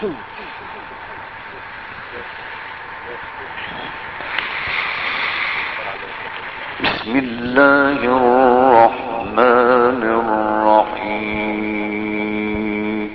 بسم الله الرحمن الرحيم.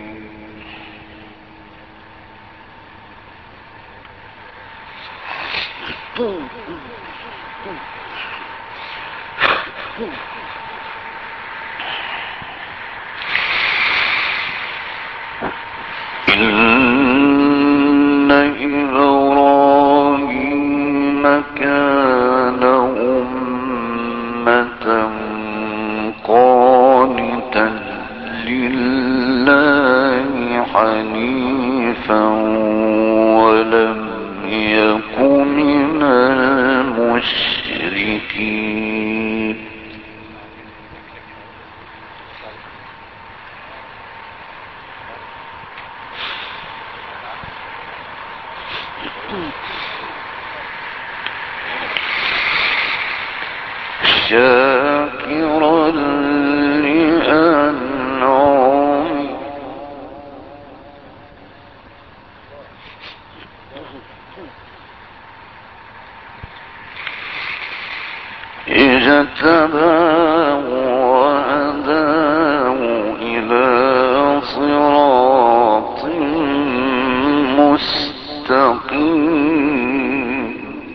إن إبراهيم كان أمة قانتا لله حنيفا ولم يك من المشركين. شاكرا لأنعمه اجتباه وهداه إلى صراط مستقيم.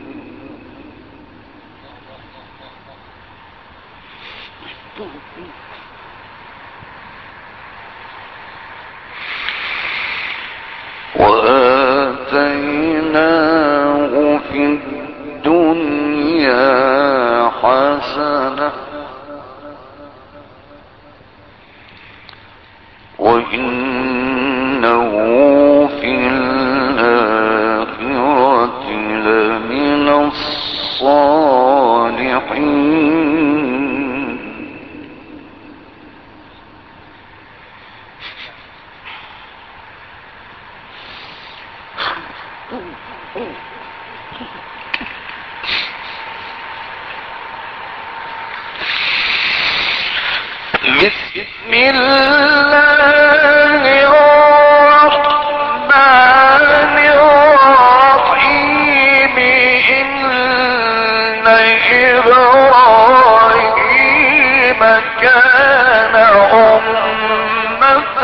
وآتيناه في الدنيا حسنة وإنه في الآخرة لمن الصالحين. بسم الله الرحمن الرحيم. إن إبراهيم كان أمة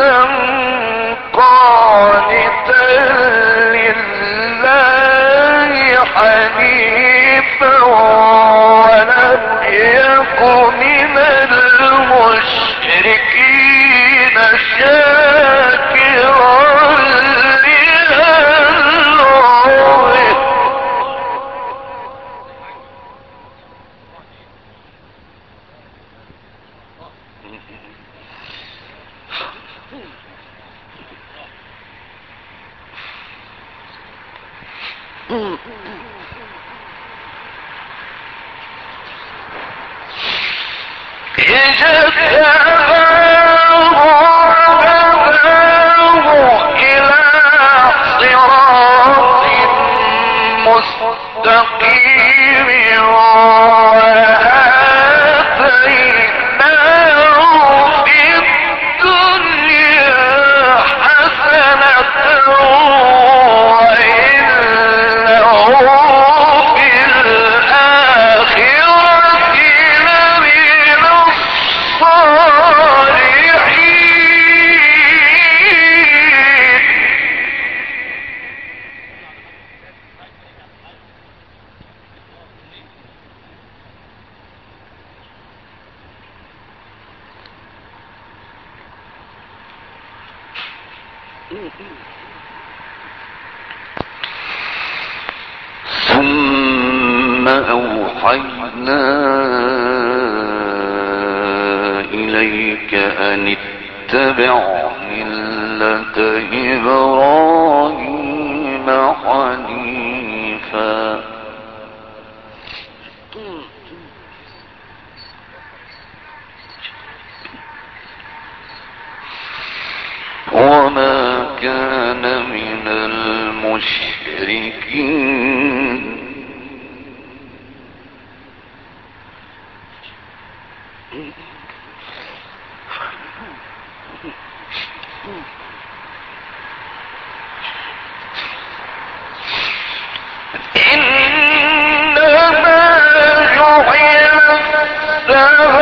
قانتا لله حنيفا ولم يك من المشركين شاكرا لأنعمه مستقيم وآتيناه في الدنيا حسنة وإنه في الآخرة لمن ثم أوحينا إليك أن اتبع ملة إبراهيم حنيفا وما كان من المشركين.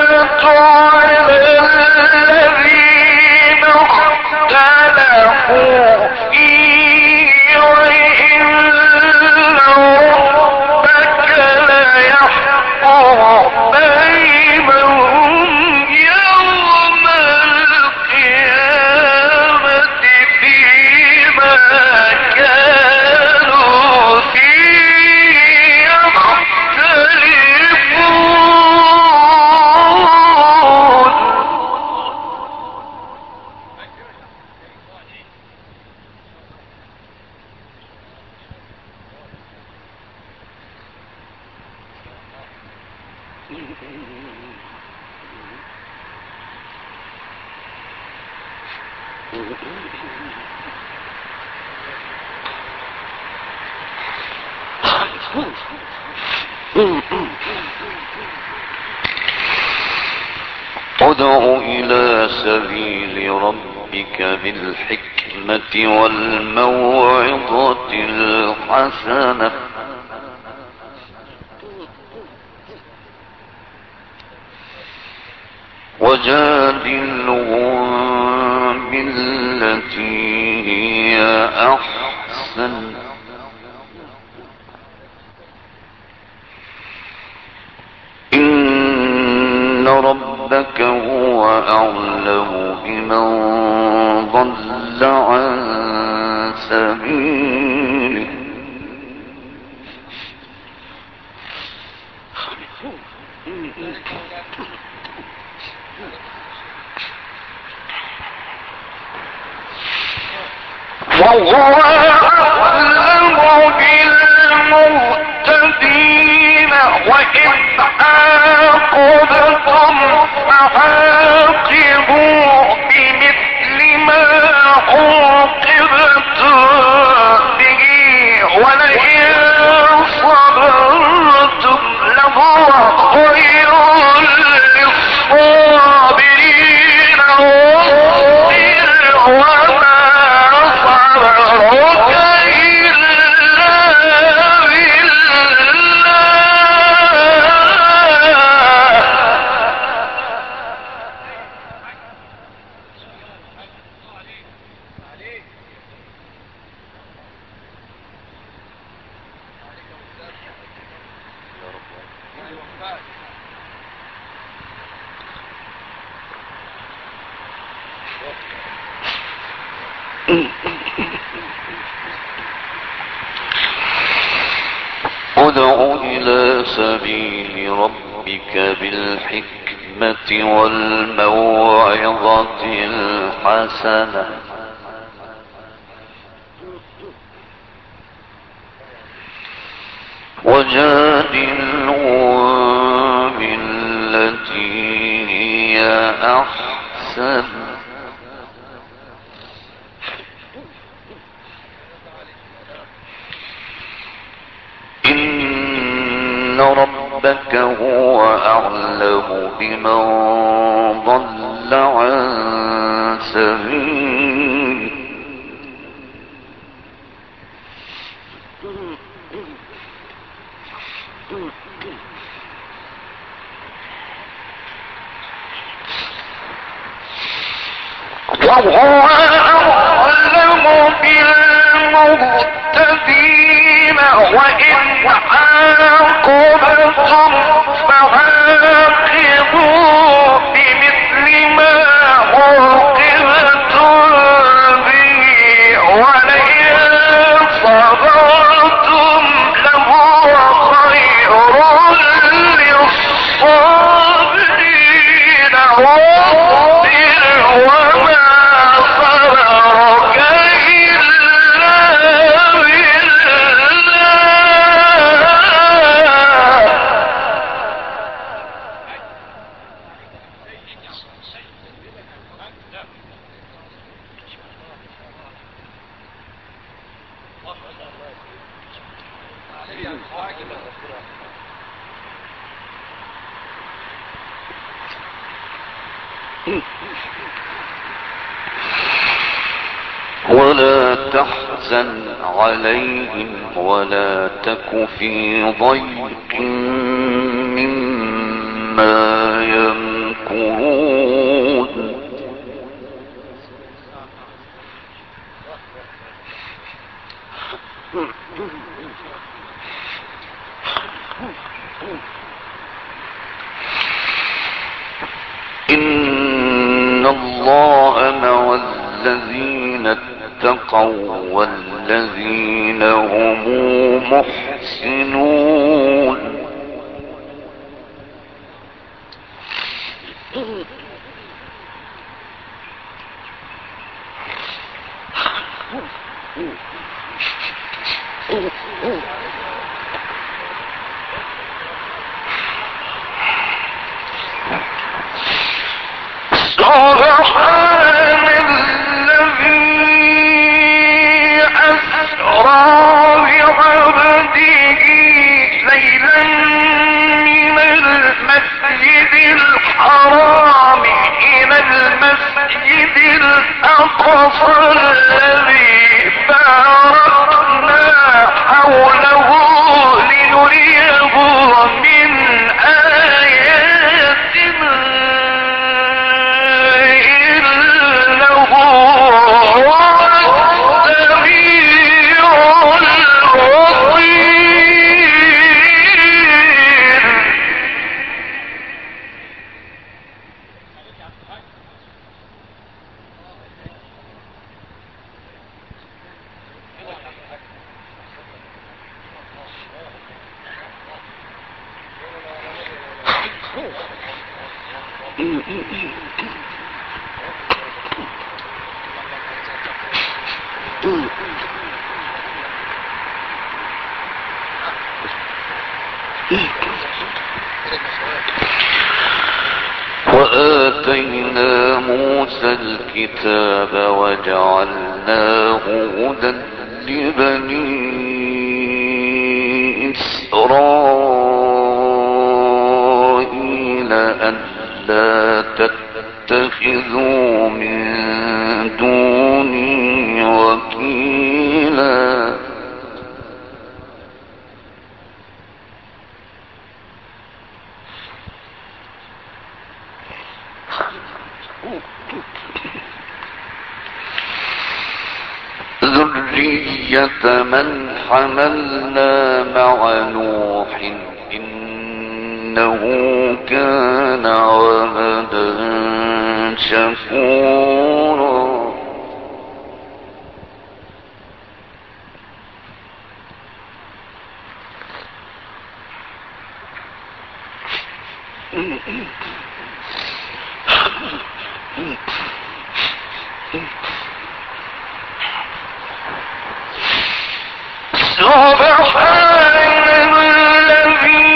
ادع إلى سبيل ربك بالحكمة والموعظة الحسنة وجادلهم بالتي هي أحسن إن ربك هو أعلم بمن ضل عن سبيله وهو أعلم بالمهتدين وإن عاقبتم فعاقبوا بمثل ما عوقبتم به ولئن صبرتم لهو خير للصابرين واصبر وما صبرك إلا ادع إلى سبيل ربك بالحكمة والموعظة الحسنة وجادلهم بالتي هي أحسن إن ربك هو أعلم بمن ضل عن سبيله وهو أعلم بالمهتدين وإن عاقبتم فعاقبوا بمثل ما عوقبتم به ولئن صبرتم لهو خير للصابرين واصبر وما صبرك إلا ولا تحزن عليهم ولا تك في ضيق مما يمكرون الله مع الذين اتقوا والذين هم محسنون. سبحان الذي أسرى بعبده ليلا من المسجد الحرام إلى المسجد الأقصى الذي باركنا حوله لنريه من آياتنا إنه هو السميع البصير. وآتينا موسى الكتاب وجعلناه هدى لبني إسرائيل ألا تتخذوا من دوني وكيلا. ذرية من حملنا مع نوح إنه كان عبدا شكورا. سبحان الذي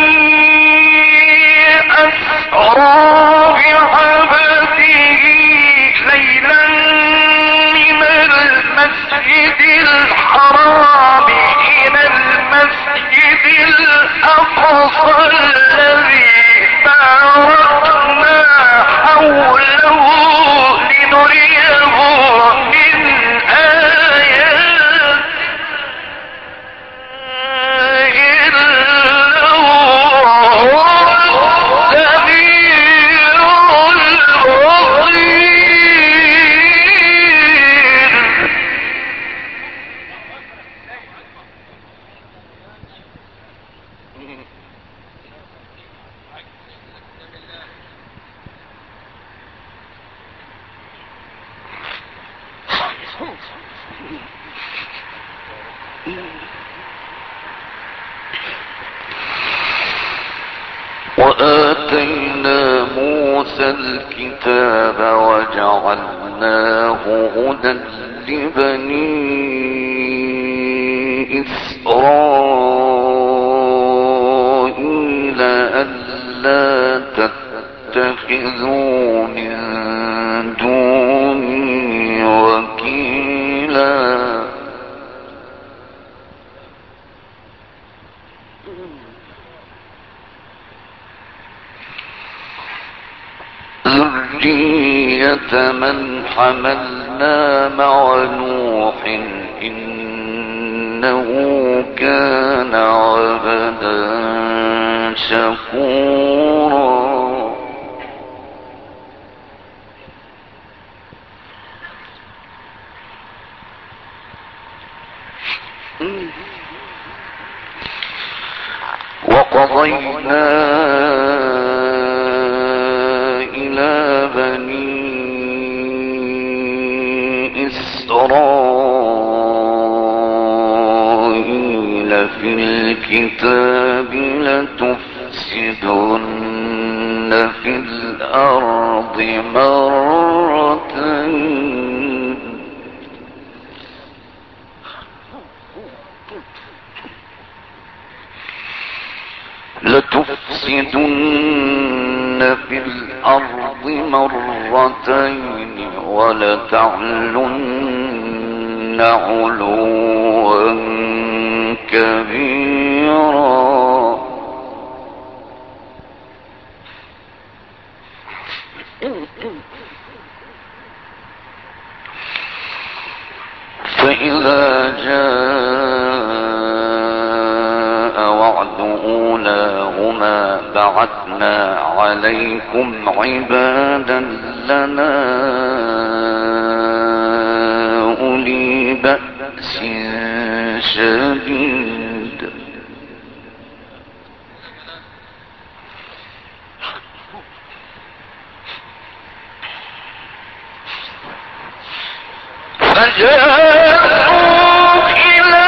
أسرى بعبده ليلا من المسجد الحرام إلى المسجد الأقصى الذي باركنا حوله لنريه من آياتنا إنه هو السميع البصير. وآتينا موسى الكتاب وجعلناه هدى لبني إسرائيل ألا تتخذوا من دوني وكيلا. ذرية من حملنا مع نوح إنه كان عبدا شكورا. وقضينا إلى بني الكتاب لتفسدن في الأرض مرتين ولتعلن علوا كبيرا فإذا جاء وعد أولاهما بعثنا عليكم عبادا لنا أولي بأس شديد فجاءوا إلى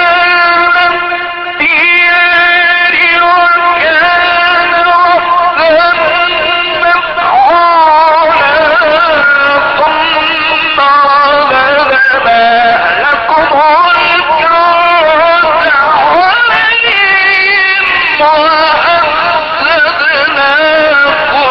الديار وكان ربا مفعولا ثم رددنا لكم الكرة عليهم وأمددناكم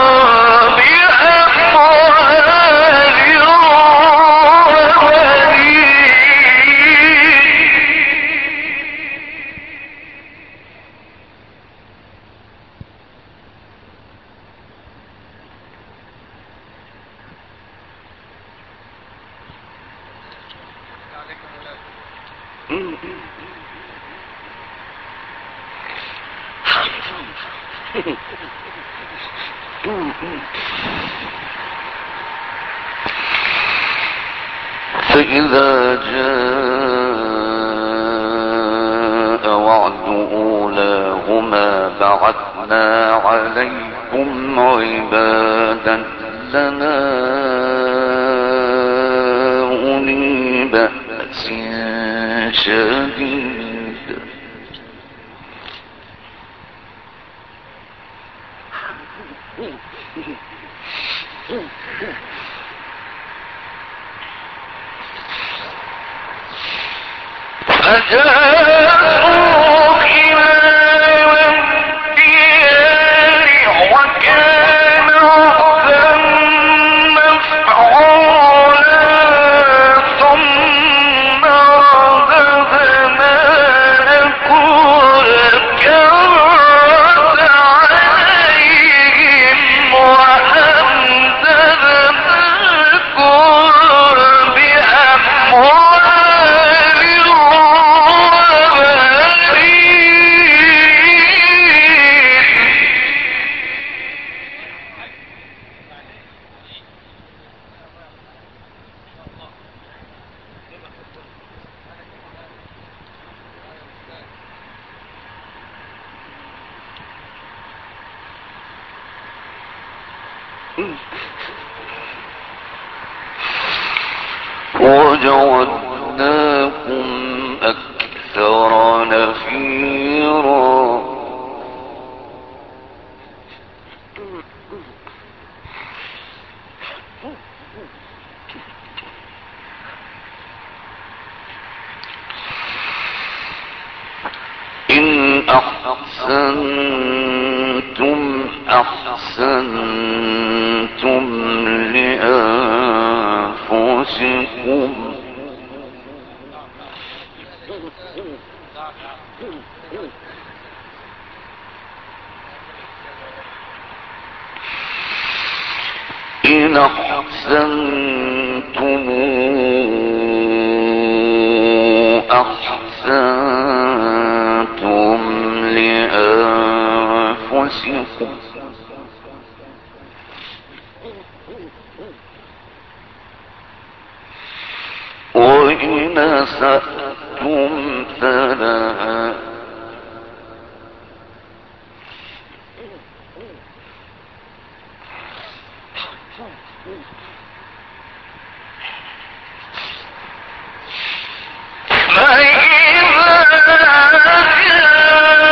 فإذا جاء وعد أولاهما بعثنا عليكم عبادا لنا أولي بأس شديد فجاءوا إلى الديار وكان ربا مفعولا ثم رددنا لكم الكرة عليهم وأمددناكم وجعلناكم أكثر نفيرا إن أحسنتم أحسنتم لأنفسكم إن أحسنتم أحسنتم لأنفسكم وإن أسأتم فلها فإذا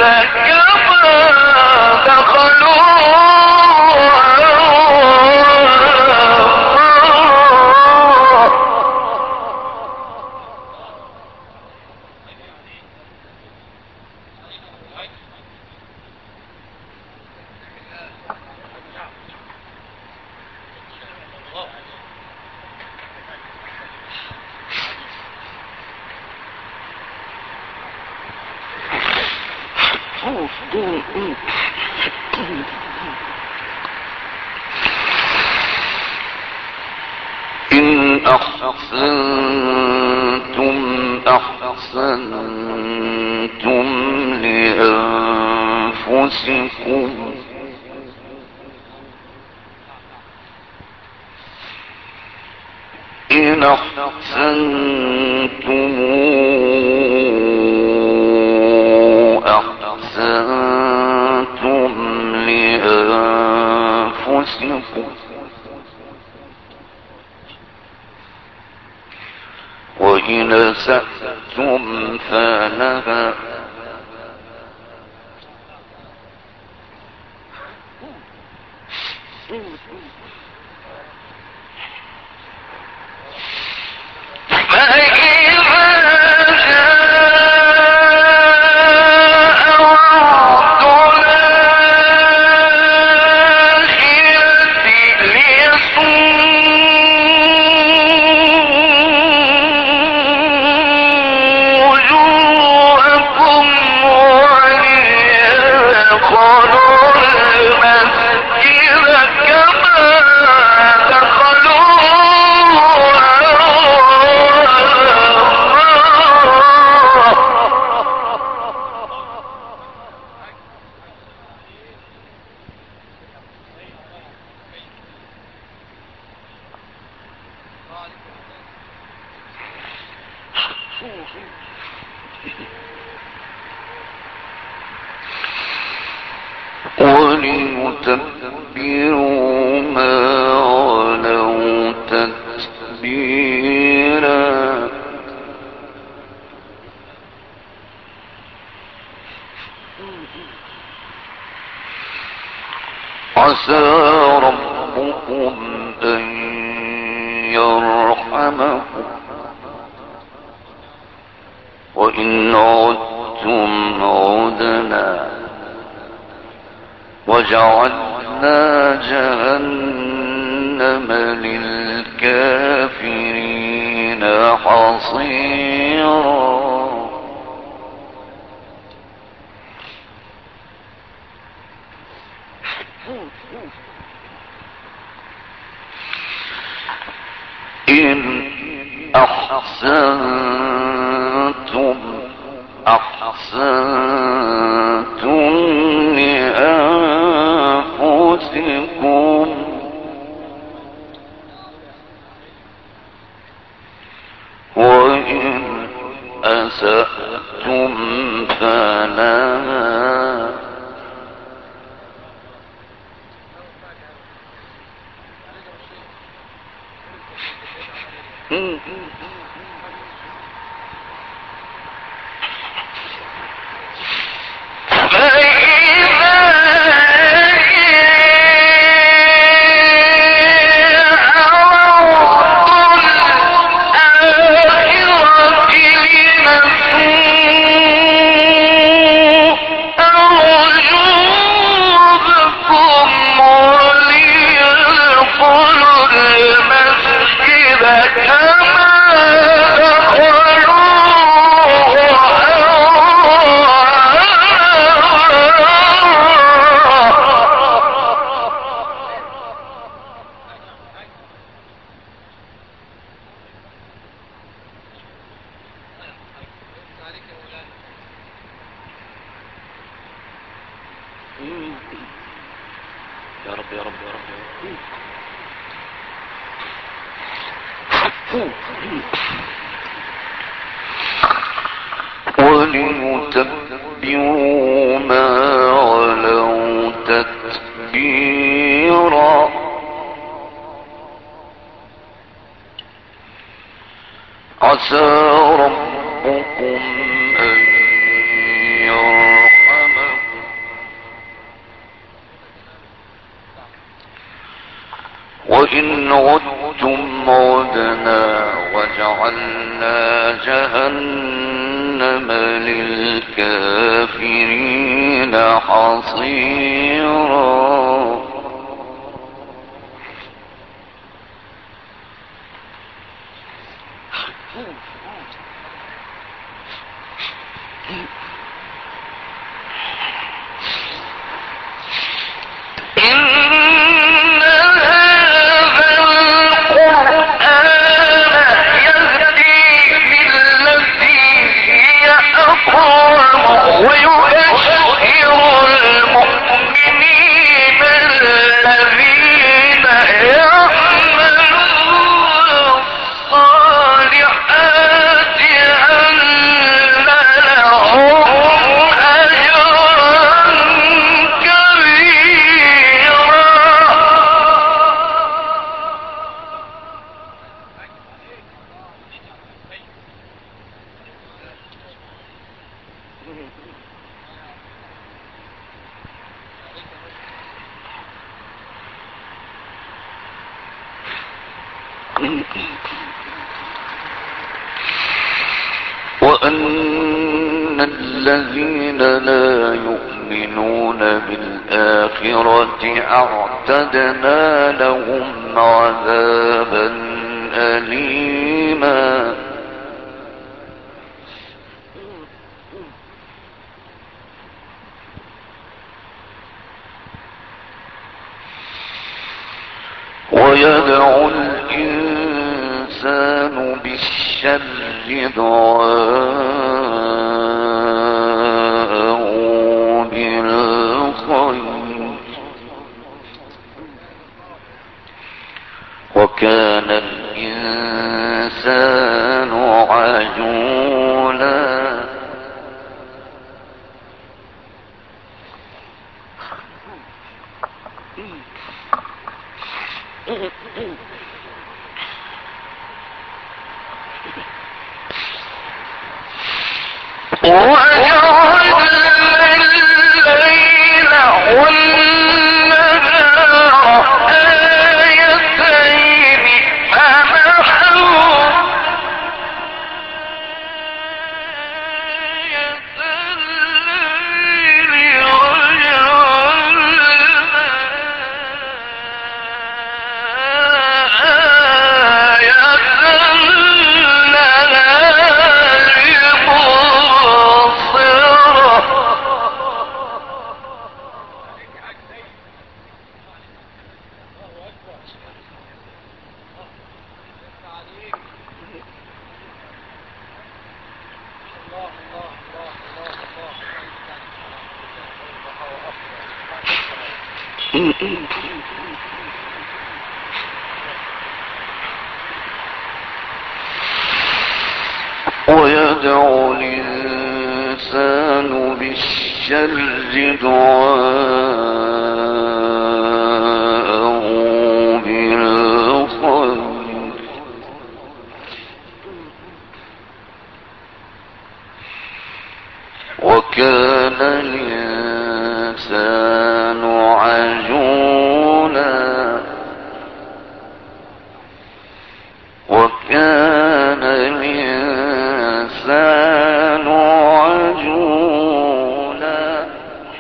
إن أحسنتم أحسنتم لأنفسكم إن أحسنتم أحسنتم لأنفسكم وإن أسأتم فلها وليتبروا ما علوا تتبيرا عسى ربكم أن يرحمكم وإن عدتم عدنا وجعلنا جهنم للكافرين حصيرا إن أحسنتم لأنفسكم وإن أسأتم فلها يا رب يا رب يا رب وليتبروا ما علوا تتبيرا عسى ربكم أن يرحمكم وإن عدتم عدنا وجعلنا جهنم للكافرين حصيرا. وأن الذين لا يؤمنون بالآخرة أعتدنا لهم عذابا أليما. ويدعو الإنسان بالشر دعاءه بالخير وكان الإنسان عجولا. وجعلنا الليل والنهار آيتين فمحونا آية الليل وجعلنا آية ويدعو الإنسان بالشر دعاءه بالخير وكان الإنسان عجولا. وكان الإنسان عجولا.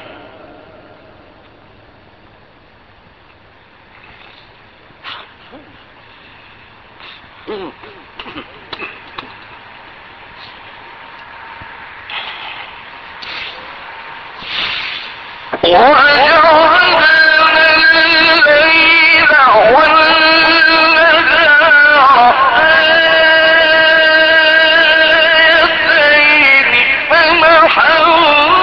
وجعلنا الليل والنهار آيتين فمحونا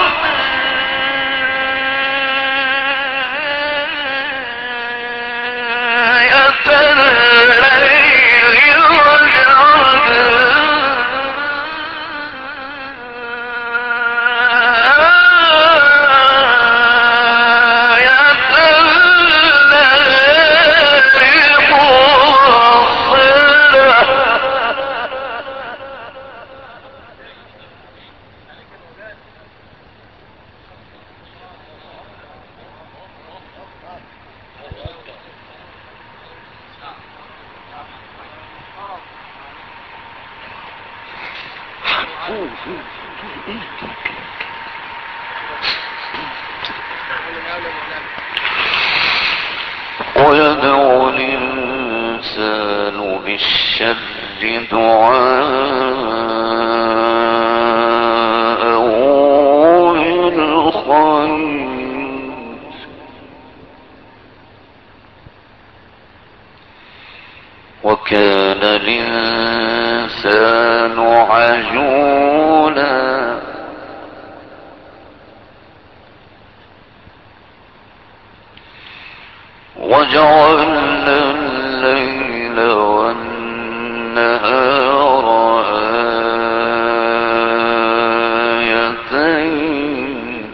آية الليل وجعلنا ويدعو الإنسان بالشر دعاءه بالخير وكان الإنسان عجولا وجعلنا الليل والنهار آيتين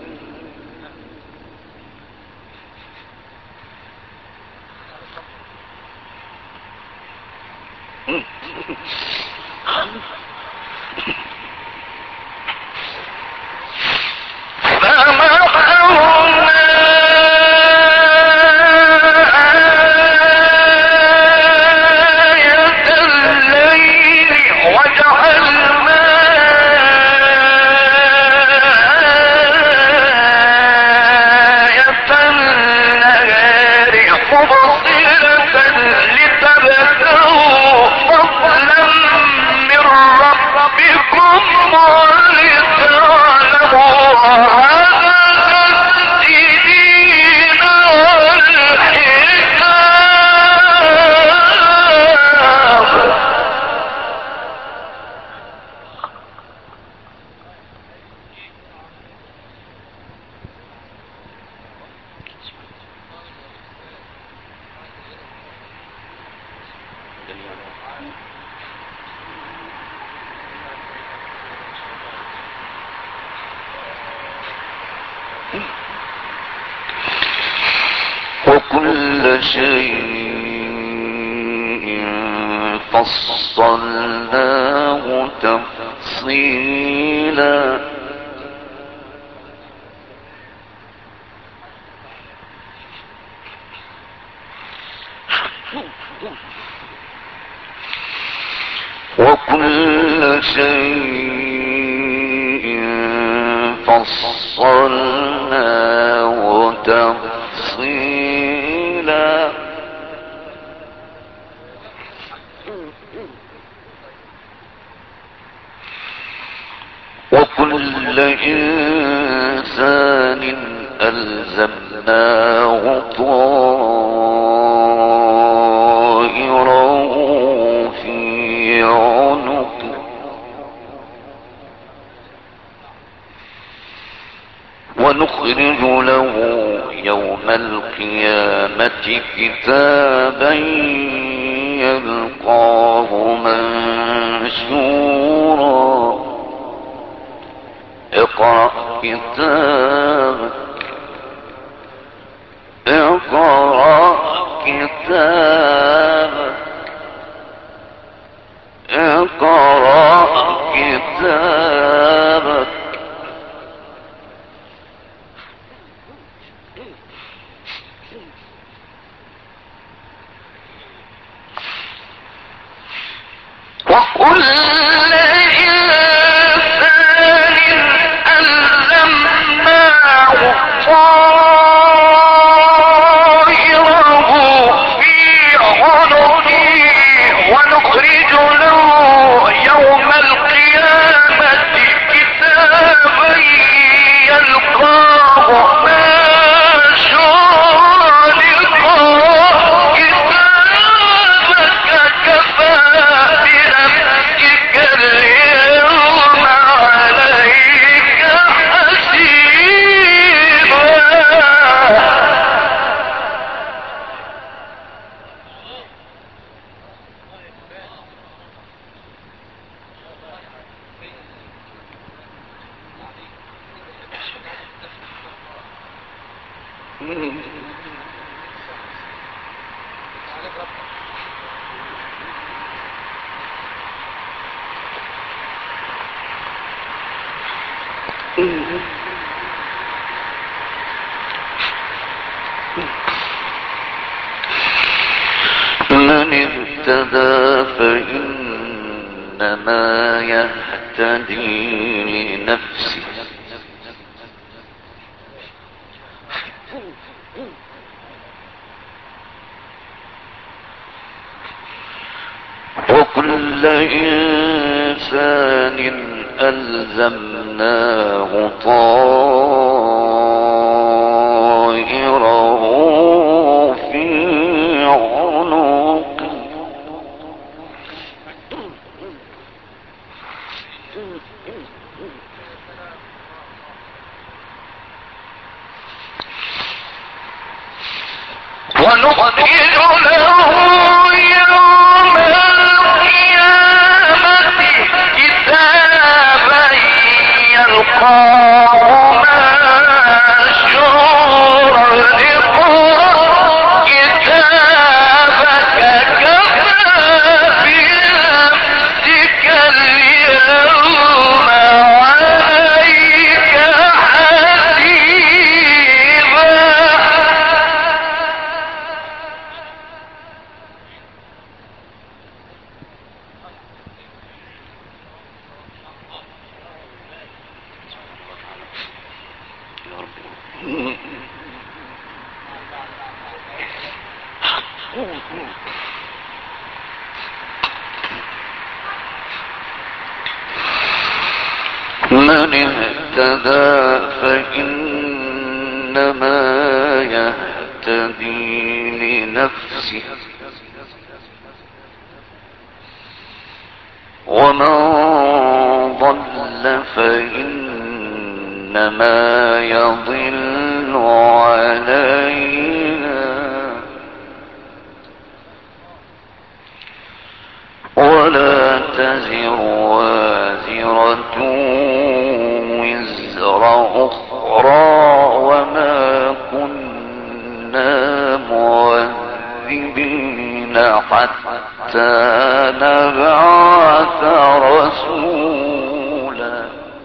وكل شيء فصلناه تفصيلا وكل شيء فصلناه تفصيلا وكل إنسان ألزمناه طائره في عنقه ونخرج له يوم القيامة كتابا يلقاه منشورا اقرأ كتابك اقرأ كتابك اقرأ كتابك وكل إنسان ألزمناه طائره في عنقه ونخرج له يوم القيامة كتابا يلقاه منشورا اقرأ كتابك كفى بنفسك اليوم عليك حسيبا من اهتدى فإنما يهتدي يهتدي لنفسه وكل إنسان ألزمناه طائره في عنقه ونخرج له يوم القيامة كتابا يلقاه منشورا اقرأ كتابك كفى بنفسك اليوم عليك حسيبا. من اهتدى فإنما يهتدي لنفسه ومن ضل فإنما يضل عليها ولا تزر وازرة وزر أخرى وما كنا معذبين حتى نبعث رسولا.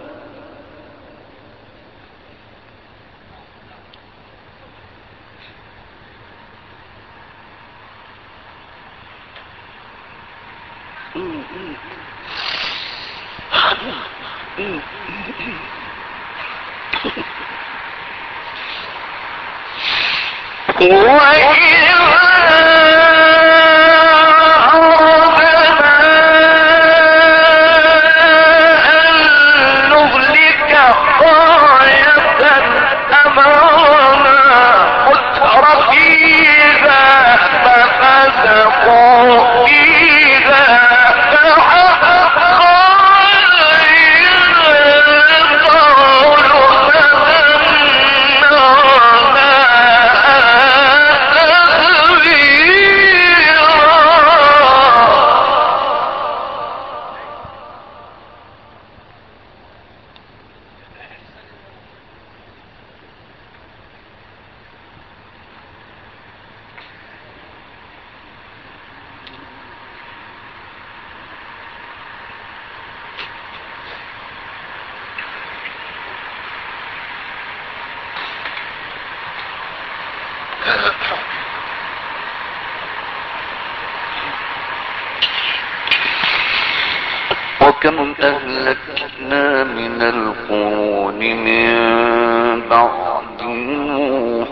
وكم أهلكنا من القرون من بعد نوح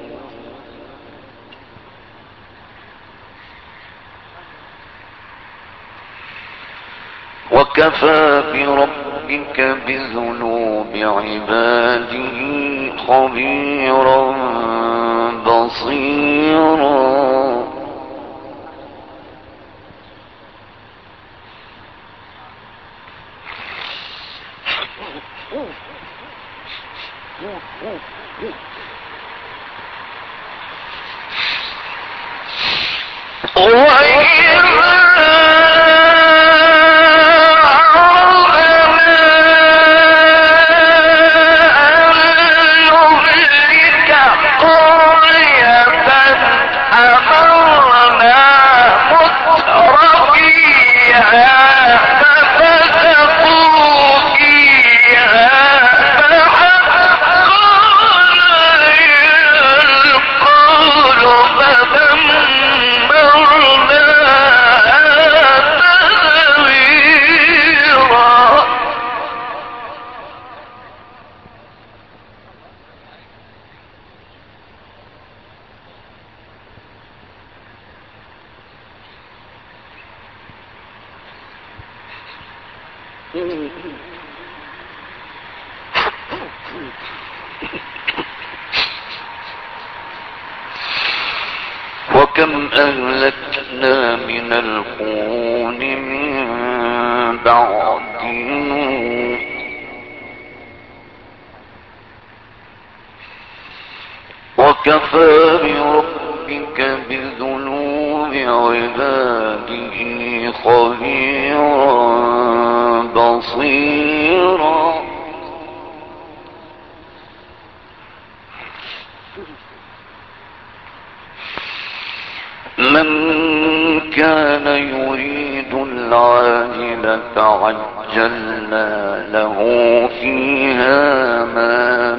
وكفى بربك بذنوب عباده خبيرا بصيرا. وكم أهلكنا من القرون من بعد نوح وكفى بربك بذنوب عباده خبيرا بصيرا. من كان يريد العاجلة عجلنا له فيها ما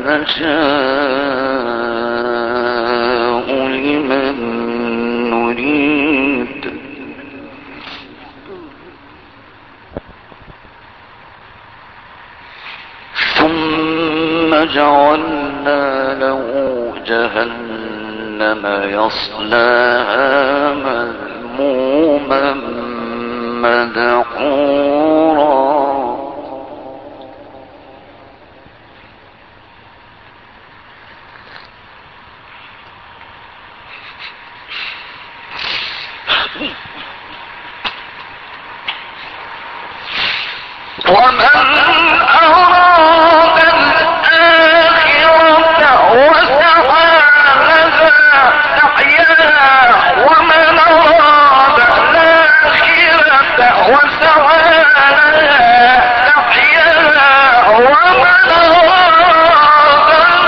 نشاء لمن نريد ثم جعلنا له جهنم يصلاها مذموما مدحورا. ومن أراد الآخرة وسعى لها سعيها ومن أراد الآخرة وسعى لها سعيها ومن أراد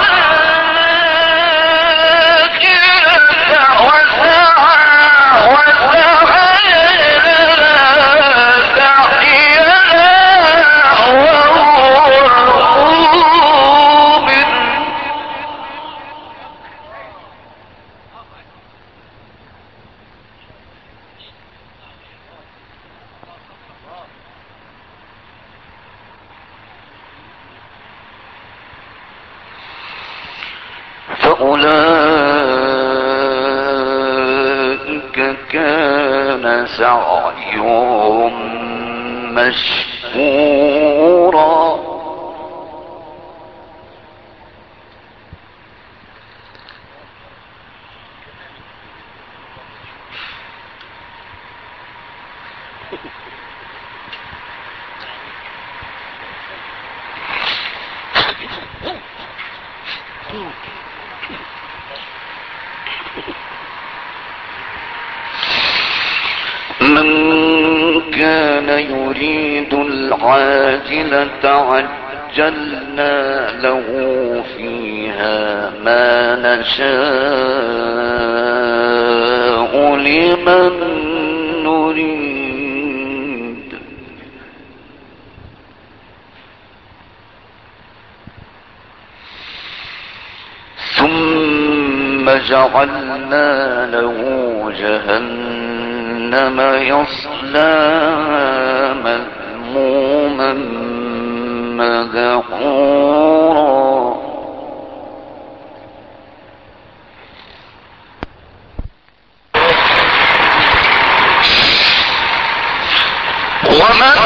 الآخرة وسعى فأولئك كان سعيهم مشكورا. من كان يريد العاجلة عجلنا له فيها ما نشاء لمن نريد ثم جعلنا له جهنم يصلاها مذموما مدحورا. ومن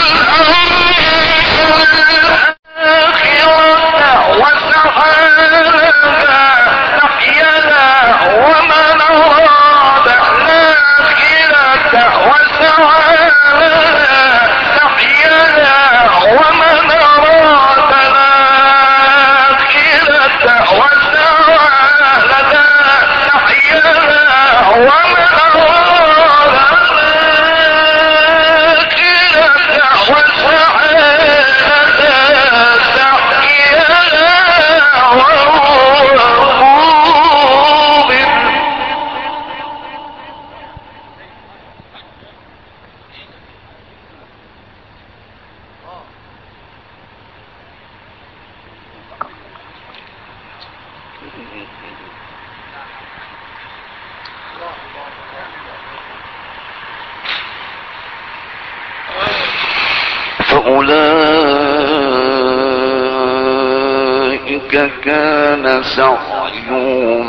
فأولئك كان سعيهم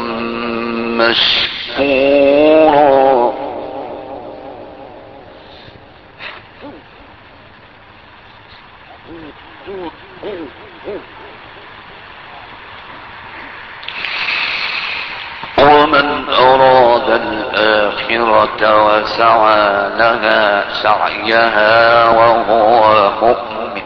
مشكورا. أراد الآخرة وسعى لها سعيها وهو مؤمن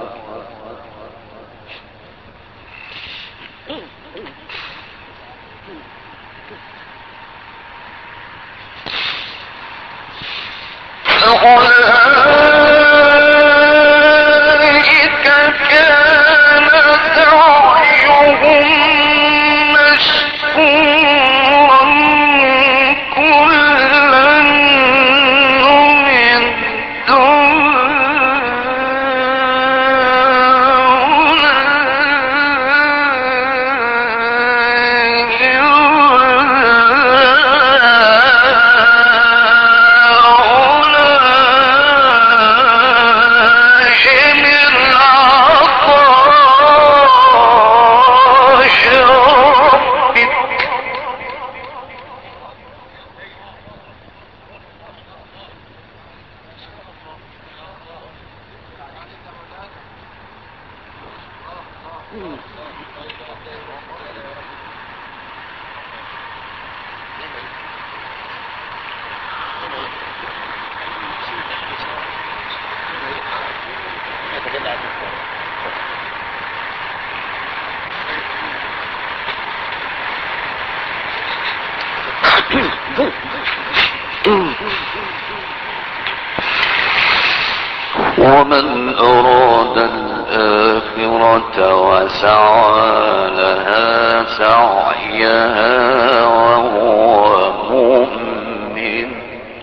فأولئك كان سعيهم مشكورا كلا نمد ومن أراد الآخرة وسعى لها سعيها وهو مؤمن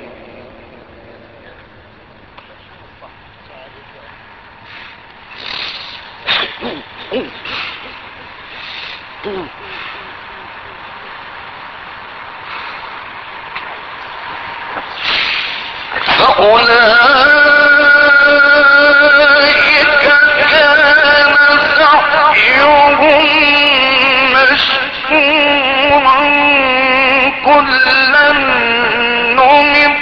فأولئك كان سعيهم مشكورا كلا نمد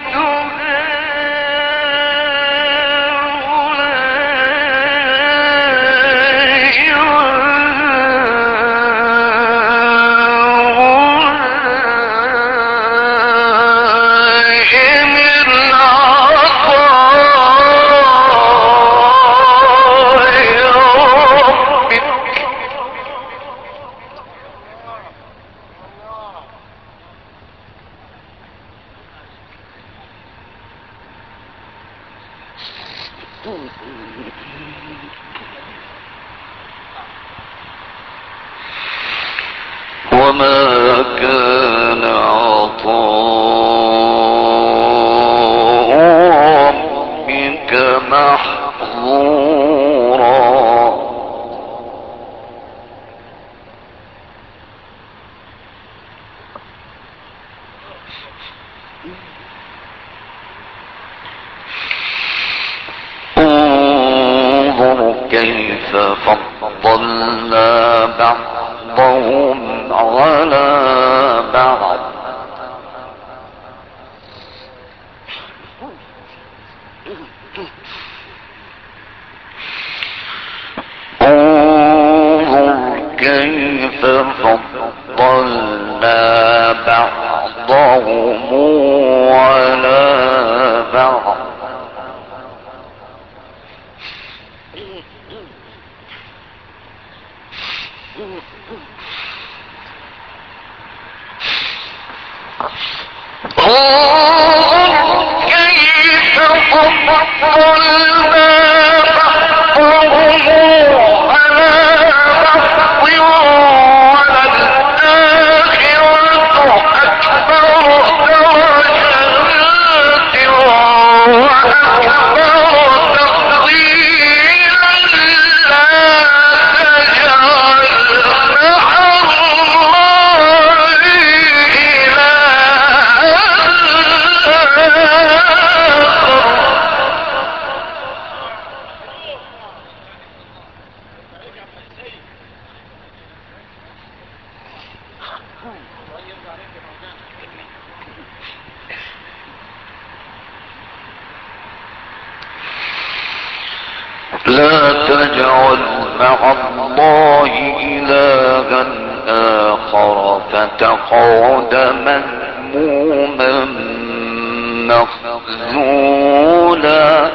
وما كان عطاء ربك محظورا انظر كيف فضلنا بعضهم على بعض انظر كيف فضلنا بعضهم على بعض كيف فضلنا بعضهم على بعض وللآخرة أكبر درجات وأكبر تفضيلا لا تجعل مع الله لا تجعل مع الله إلها آخر فتقعد فيقعد مذموما مخذولا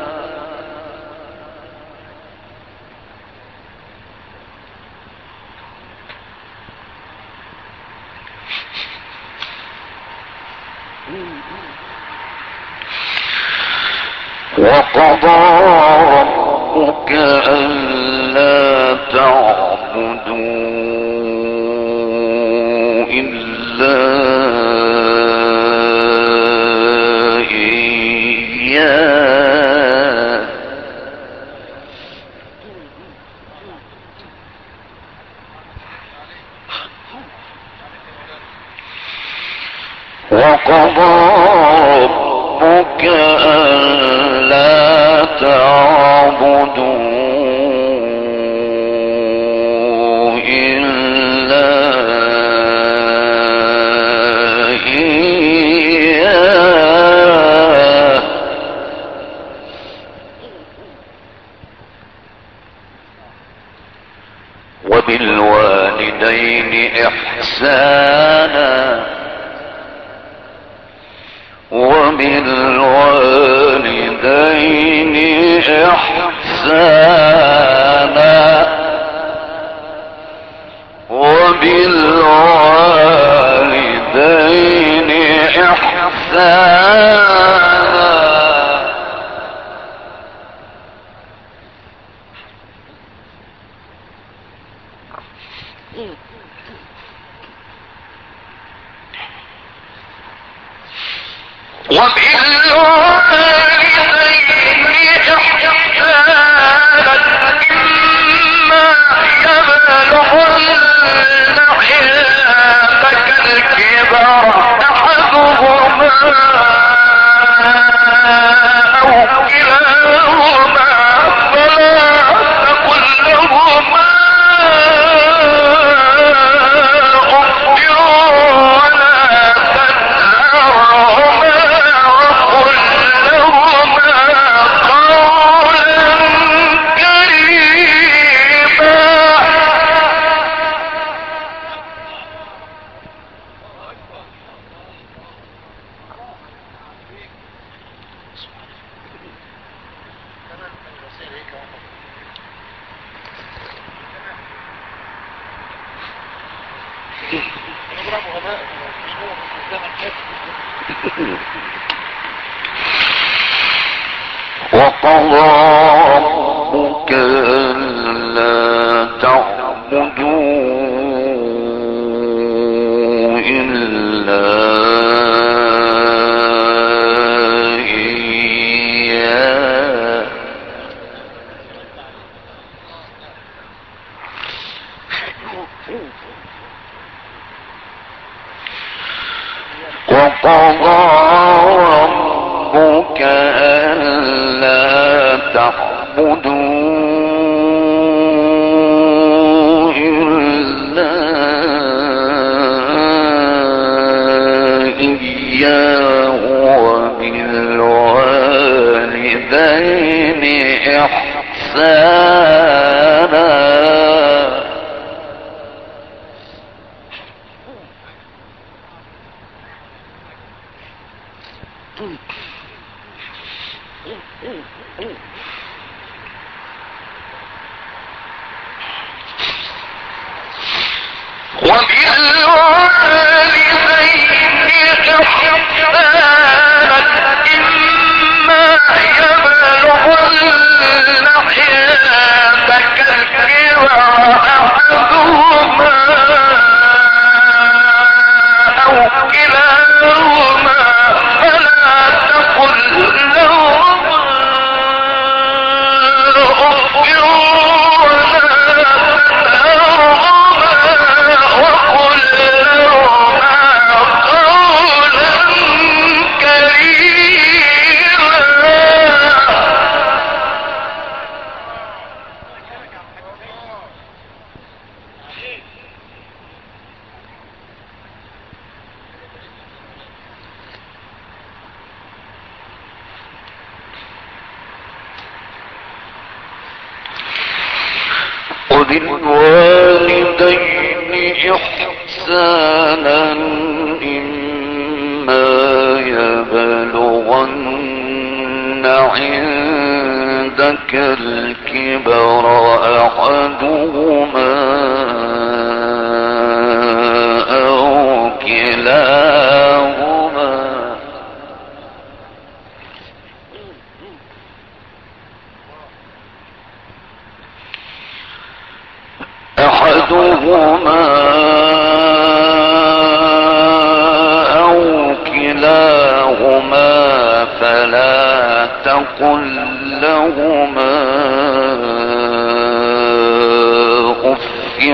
وقضى ربك ألا تعبدوا إلا إياه وقضى ربك ألا تعبدوا إلا إياه وبالوالدين إحسانا وبالوالدين إحسانا وبالوالدين إحسانا وقضى ربك ألا تعبدوا إلا إياه وقضى ربك ألا تعبدوا إلا إياه وبالوالدين إحسانا وبالوالدين إحسانا إحسانا إما يبلغن عندك الكبر أحدهما أو كلاهما فلا تقل لهما أف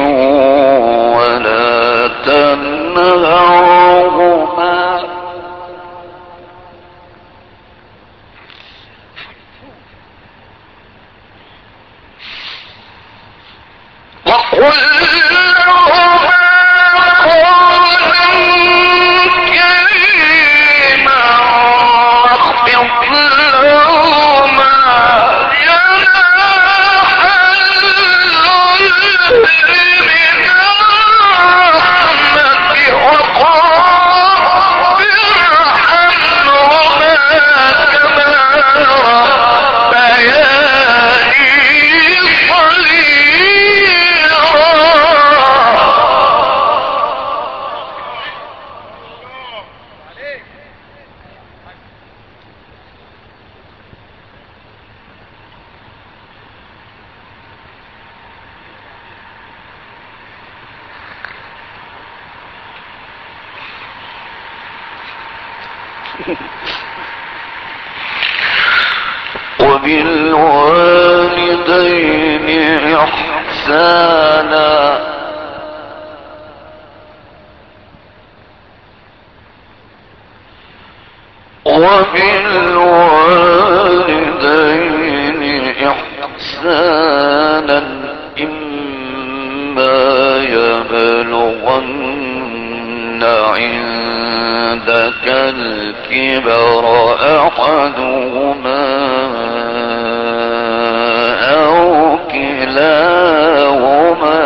ولا تنهرهما وقل وبالوالدين إحسانا إما يبلغن عندك الكبر أحدهما أو كلاهما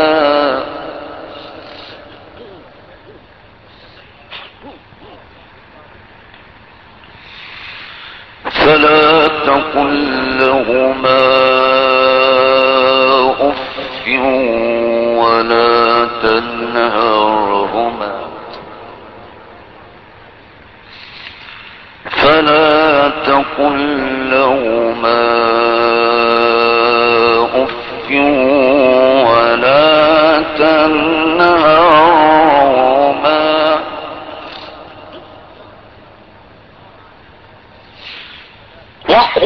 فلا تقل لهما أف ولا تنهرهما وقل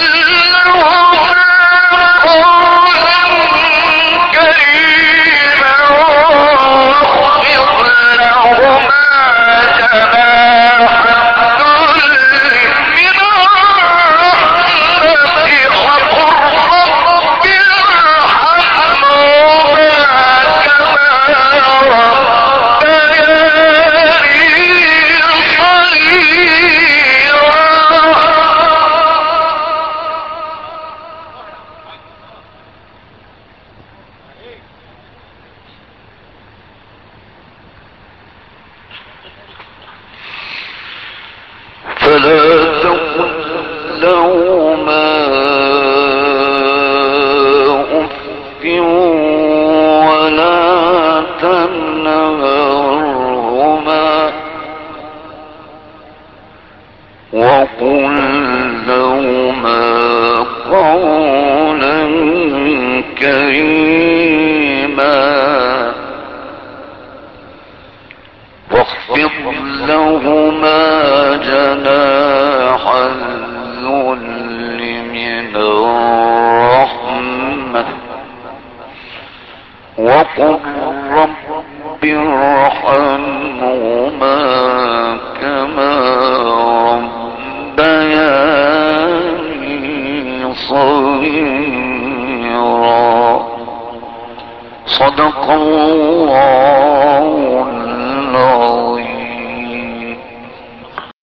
لهما أف ولا تنهرهما وقل لهما قولا كريما واخفض لهما جناح الذل من الرحمة وقل رب ارحمهما كما ربياني صغيرا صدق الله